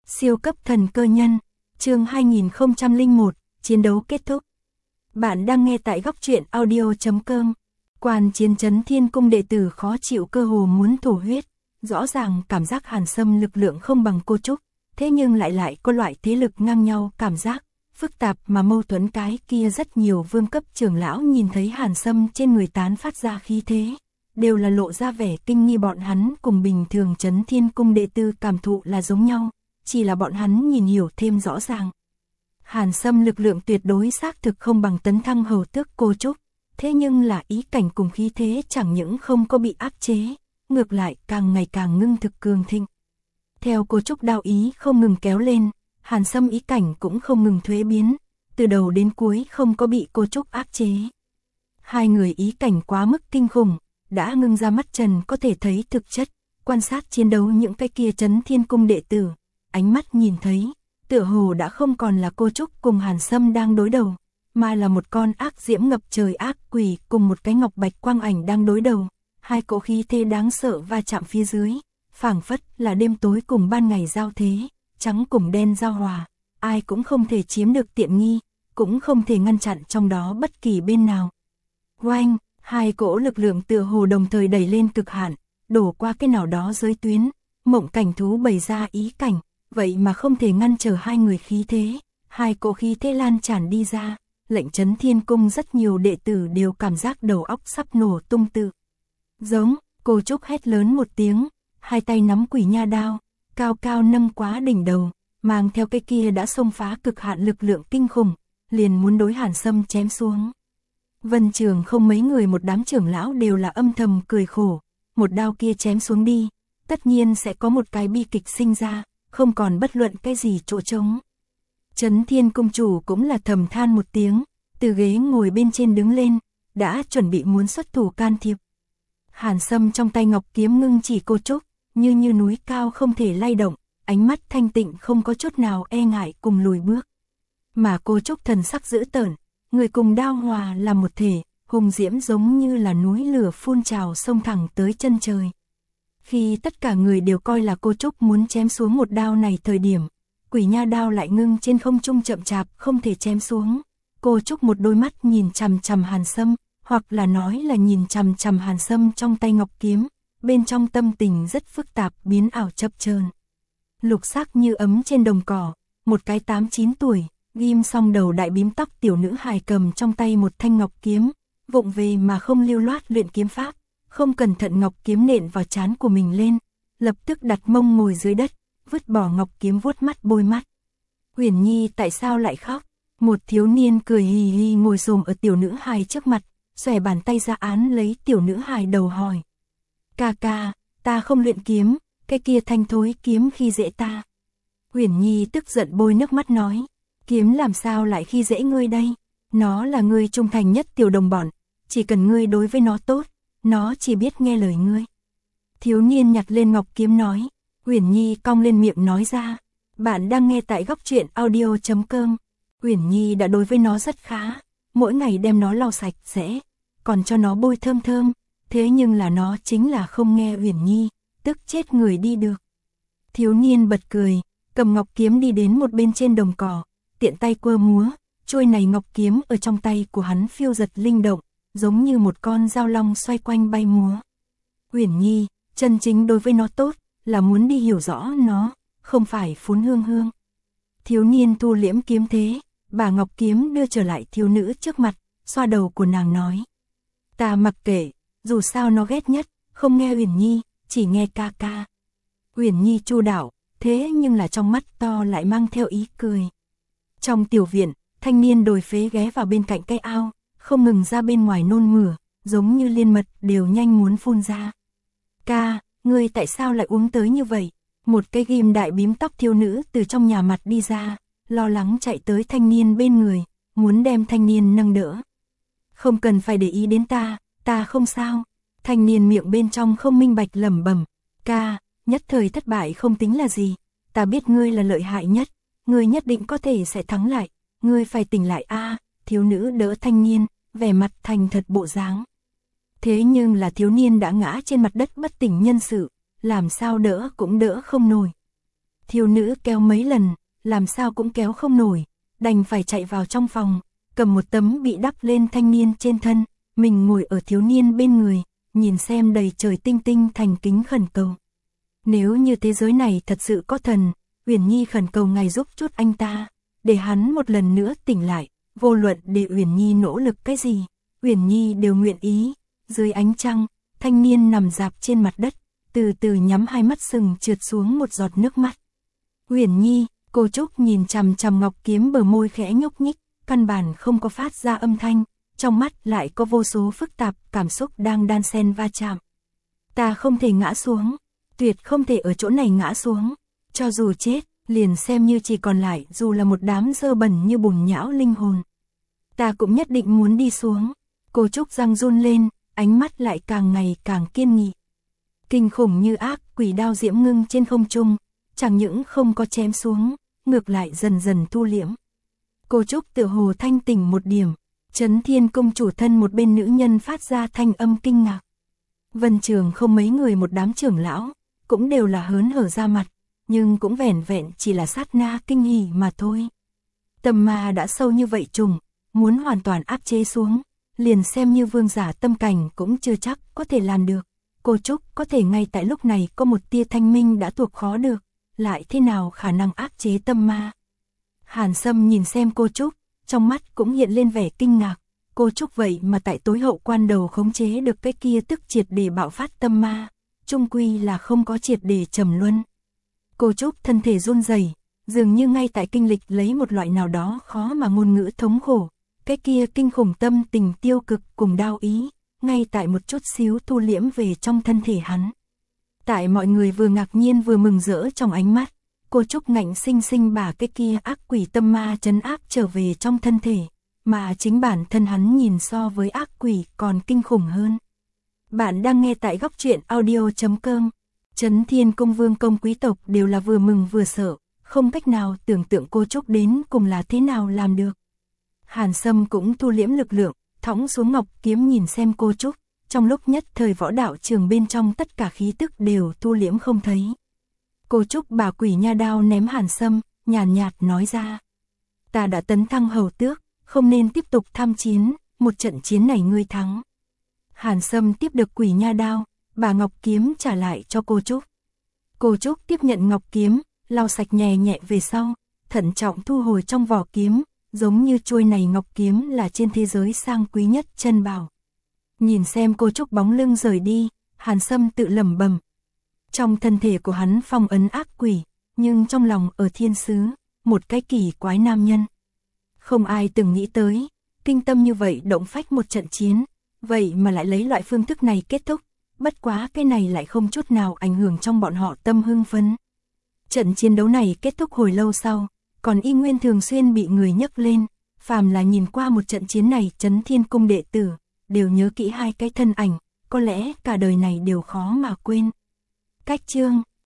Siêu cấp thần cơ nhân, chương 2001, chiến đấu kết thúc. Bạn đang nghe tại góc truyện audio.com. Quan chiến Trấn Thiên Cung đệ tử khó chịu cơ hồ muốn thổ huyết. Rõ ràng cảm giác Hàn Sâm lực lượng không bằng cô Trúc, thế nhưng lại có loại thế lực ngang nhau cảm giác, phức tạp mà mâu thuẫn. Cái kia rất nhiều vương cấp trưởng lão nhìn thấy Hàn Sâm trên người tán phát ra khí thế, đều là lộ ra vẻ kinh nghi. Bọn hắn cùng bình thường Trấn Thiên Cung đệ tử cảm thụ là giống nhau, chỉ là bọn hắn nhìn hiểu thêm rõ ràng. Hàn Sâm lực lượng tuyệt đối xác thực không bằng tấn thăng hầu tước cô Trúc, thế nhưng là ý cảnh cùng khí thế chẳng những không có bị áp chế, ngược lại càng ngày càng ngưng thực cường thịnh. Theo cô Trúc đao ý không ngừng kéo lên, Hàn Sâm ý cảnh cũng không ngừng thuế biến, từ đầu đến cuối không có bị cô Trúc áp chế. Hai người ý cảnh quá mức kinh khủng, đã ngưng ra mắt trần có thể thấy thực chất, quan sát chiến đấu những cái kia Trấn Thiên Cung đệ tử, ánh mắt nhìn thấy, tựa hồ đã không còn là cô Trúc cùng Hàn Sâm đang đối đầu, mà là một con ác diễm ngập trời ác quỷ cùng một cái ngọc bạch quang ảnh đang đối đầu. Hai cỗ khí thế đáng sợ va chạm phía dưới, phảng phất là đêm tối cùng ban ngày giao thế, trắng cùng đen giao hòa, ai cũng không thể chiếm được tiện nghi, cũng không thể ngăn chặn trong đó bất kỳ bên nào. Oanh, hai cỗ lực lượng tựa hồ đồng thời đẩy lên cực hạn, đổ qua cái nào đó giới tuyến, Mộng Cảnh thú bày ra ý cảnh, vậy mà không thể ngăn trở hai người khí thế, hai cỗ khí thế lan tràn đi ra, lệnh Trấn Thiên Cung rất nhiều đệ tử đều cảm giác đầu óc sắp nổ tung tự. Giống, cô Trúc hét lớn một tiếng, hai tay nắm quỷ nha đao, cao cao nâng quá đỉnh đầu, mang theo cái kia đã xông phá cực hạn lực lượng kinh khủng, liền muốn đối Hàn Sâm chém xuống. Vân Trường không mấy người một đám trưởng lão đều là âm thầm cười khổ, một đao kia chém xuống đi, tất nhiên sẽ có một cái bi kịch sinh ra, không còn bất luận cái gì chỗ trống. Trấn Thiên Cung chủ cũng là thầm than một tiếng, từ ghế ngồi bên trên đứng lên, đã chuẩn bị muốn xuất thủ can thiệp. Hàn Sâm trong tay ngọc kiếm ngưng chỉ cô Trúc, như núi cao không thể lay động, ánh mắt thanh tịnh không có chút nào e ngại cùng lùi bước. Mà cô Trúc thần sắc dữ tợn, người cùng đao hòa là một thể, hùng diễm giống như là núi lửa phun trào xông thẳng tới chân trời. Khi tất cả người đều coi là cô Trúc muốn chém xuống một đao này thời điểm, quỷ nha đao lại ngưng trên không trung chậm chạp không thể chém xuống. Cô Trúc một đôi mắt nhìn chằm chằm Hàn Sâm, hoặc là nói là nhìn chằm chằm Hàn Sâm trong tay ngọc kiếm, bên trong tâm tình rất phức tạp biến ảo chập chờn. Lục sắc như ấm trên đồng cỏ, một cái 8-9 tuổi, ghim xong đầu đại bím tóc tiểu nữ hài cầm trong tay một thanh ngọc kiếm, vụng về mà không lưu loát luyện kiếm pháp, không cẩn thận ngọc kiếm nện vào trán của mình lên, lập tức đặt mông ngồi dưới đất, vứt bỏ ngọc kiếm vuốt mắt bôi mắt. Huyền Nhi tại sao lại khóc? Một thiếu niên cười hì hì ngồi xổm ở tiểu nữ hài trước mặt, xòe bàn tay ra án lấy tiểu nữ hài đầu hỏi. Ca ca, ta không luyện kiếm, cái kia thanh thối kiếm khi dễ ta. Huyền Nhi tức giận bôi nước mắt nói, kiếm làm sao lại khi dễ ngươi đây? Nó là ngươi trung thành nhất tiểu đồng bọn, chỉ cần ngươi đối với nó tốt, nó chỉ biết nghe lời ngươi. Thiếu niên nhặt lên ngọc kiếm nói. Huyền Nhi cong lên miệng nói ra, bạn đang nghe tại góc truyện audio.com. Huyền Nhi đã đối với nó rất khá, mỗi ngày đem nó lau sạch sẽ, còn cho nó bôi thơm thơm, thế nhưng là nó chính là không nghe Huyền Nhi, tức chết người đi được. Thiếu niên bật cười, cầm ngọc kiếm đi đến một bên trên đồng cỏ, tiện tay quơ múa, chuôi này ngọc kiếm ở trong tay của hắn phiêu giật linh động, giống như một con dao long xoay quanh bay múa. Huyền Nhi, chân chính đối với nó tốt, là muốn đi hiểu rõ nó, không phải phún hương hương. Thiếu niên thu liễm kiếm thế, bà ngọc kiếm đưa trở lại thiếu nữ trước mặt, xoa đầu của nàng nói. Ta mặc kệ, dù sao nó ghét nhất, không nghe Huyền Nhi, chỉ nghe ca ca. Huyền Nhi chu đảo, thế nhưng là trong mắt to lại mang theo ý cười. Trong tiểu viện, thanh niên đồi phế ghé vào bên cạnh cây ao, không ngừng ra bên ngoài nôn mửa, giống như liên mật đều nhanh muốn phun ra. Ca, ngươi tại sao lại uống tới như vậy? Một cái ghim đại bím tóc thiếu nữ từ trong nhà mặt đi ra, lo lắng chạy tới thanh niên bên người, muốn đem thanh niên nâng đỡ. Không cần phải để ý đến ta không sao. Thanh niên miệng bên trong không minh bạch lẩm bẩm, ca, nhất thời thất bại không tính là gì, ta biết ngươi là lợi hại nhất, ngươi nhất định có thể sẽ thắng lại, ngươi phải tỉnh lại a. Thiếu nữ đỡ thanh niên, vẻ mặt thành thật bộ dáng. Thế nhưng là thiếu niên đã ngã trên mặt đất bất tỉnh nhân sự, làm sao đỡ cũng đỡ không nổi. Thiếu nữ kéo mấy lần, làm sao cũng kéo không nổi, đành phải chạy vào trong phòng, cầm một tấm bị đắp lên thanh niên trên thân, mình ngồi ở thiếu niên bên người, nhìn xem đầy trời tinh tinh thành kính khẩn cầu. Nếu như thế giới này thật sự có thần, Uyển Nhi khẩn cầu ngài giúp chút anh ta, để hắn một lần nữa tỉnh lại, vô luận để Uyển Nhi nỗ lực cái gì, Uyển Nhi đều nguyện ý. Dưới ánh trăng, thanh niên nằm rạp trên mặt đất, từ từ nhắm hai mắt sừng trượt xuống một giọt nước mắt. Uyển Nhi, cô Trúc nhìn chằm chằm Ngọc Kiếm bờ môi khẽ nhúc nhích, căn bản không có phát ra âm thanh, trong mắt lại có vô số phức tạp cảm xúc đang đan xen va chạm. Ta không thể ngã xuống, tuyệt không thể ở chỗ này ngã xuống, cho dù chết, liền xem như chỉ còn lại dù là một đám dơ bẩn như bùn nhão linh hồn. Ta cũng nhất định muốn đi xuống. Cô Trúc răng run lên, ánh mắt lại càng ngày càng kiên nghị. Kinh khủng như ác quỷ đao diễm ngưng trên không trung, chẳng những không có chém xuống, ngược lại dần dần thu liễm. Cô Trúc tựa hồ thanh tỉnh một điểm, Trấn Thiên Cung chủ thân một bên nữ nhân phát ra thanh âm kinh ngạc. Vân Trường không mấy người một đám trưởng lão, cũng đều là hớn hở ra mặt, nhưng cũng vẻn vẹn chỉ là sát na kinh hỉ mà thôi. Tâm ma đã sâu như vậy trùng, muốn hoàn toàn áp chế xuống, liền xem như vương giả tâm cảnh cũng chưa chắc có thể làm được. Cô Trúc có thể ngay tại lúc này có một tia thanh minh đã thuộc khó được, lại thế nào khả năng áp chế tâm ma. Hàn Sâm nhìn xem cô Trúc, trong mắt cũng hiện lên vẻ kinh ngạc. Cô Trúc vậy mà tại tối hậu quan đầu khống chế được cái kia tức triệt để bạo phát tâm ma, chung quy là không có triệt để trầm luân. Cô Trúc thân thể run rẩy, dường như ngay tại kinh lịch lấy một loại nào đó khó mà ngôn ngữ thống khổ. Cái kia kinh khủng tâm tình tiêu cực cùng đau ý, ngay tại một chút xíu thu liễm về trong thân thể hắn. Tại mọi người vừa ngạc nhiên vừa mừng rỡ trong ánh mắt, cô Trúc ngạnh sinh sinh bà cái kia ác quỷ tâm ma trấn áp trở về trong thân thể, mà chính bản thân hắn nhìn so với ác quỷ còn kinh khủng hơn. Bạn đang nghe tại góc truyện audio.com. Trấn Thiên Cung vương công quý tộc đều là vừa mừng vừa sợ, không cách nào tưởng tượng cô Trúc đến cùng là thế nào làm được. Hàn Sâm cũng thu liễm lực lượng, thõng xuống Ngọc Kiếm nhìn xem cô Trúc, trong lúc nhất thời võ đạo trường bên trong tất cả khí tức đều thu liễm không thấy. Cô Trúc bà quỷ nha đao ném Hàn Sâm, nhàn nhạt nói ra. Ta đã tấn thăng hầu tước, không nên tiếp tục tham chiến, một trận chiến này ngươi thắng. Hàn Sâm tiếp được quỷ nha đao, bà Ngọc Kiếm trả lại cho cô Trúc. Cô Trúc tiếp nhận Ngọc Kiếm, lau sạch nhẹ nhẹ về sau, thận trọng thu hồi trong vỏ kiếm, giống như chuôi này Ngọc Kiếm là trên thế giới sang quý nhất chân bảo. Nhìn xem cô Trúc bóng lưng rời đi, Hàn Sâm tự lẩm bẩm. Trong thân thể của hắn phong ấn ác quỷ, nhưng trong lòng ở thiên sứ, một cái kỳ quái nam nhân. Không ai từng nghĩ tới, kinh tâm như vậy động phách một trận chiến, vậy mà lại lấy loại phương thức này kết thúc, bất quá cái này lại không chút nào ảnh hưởng trong bọn họ tâm hưng phấn. Trận chiến đấu này kết thúc hồi lâu sau, còn y nguyên thường xuyên bị người nhắc lên, phàm là nhìn qua một trận chiến này Trấn Thiên Cung đệ tử, đều nhớ kỹ hai cái thân ảnh, có lẽ cả đời này đều khó mà quên. Cách chương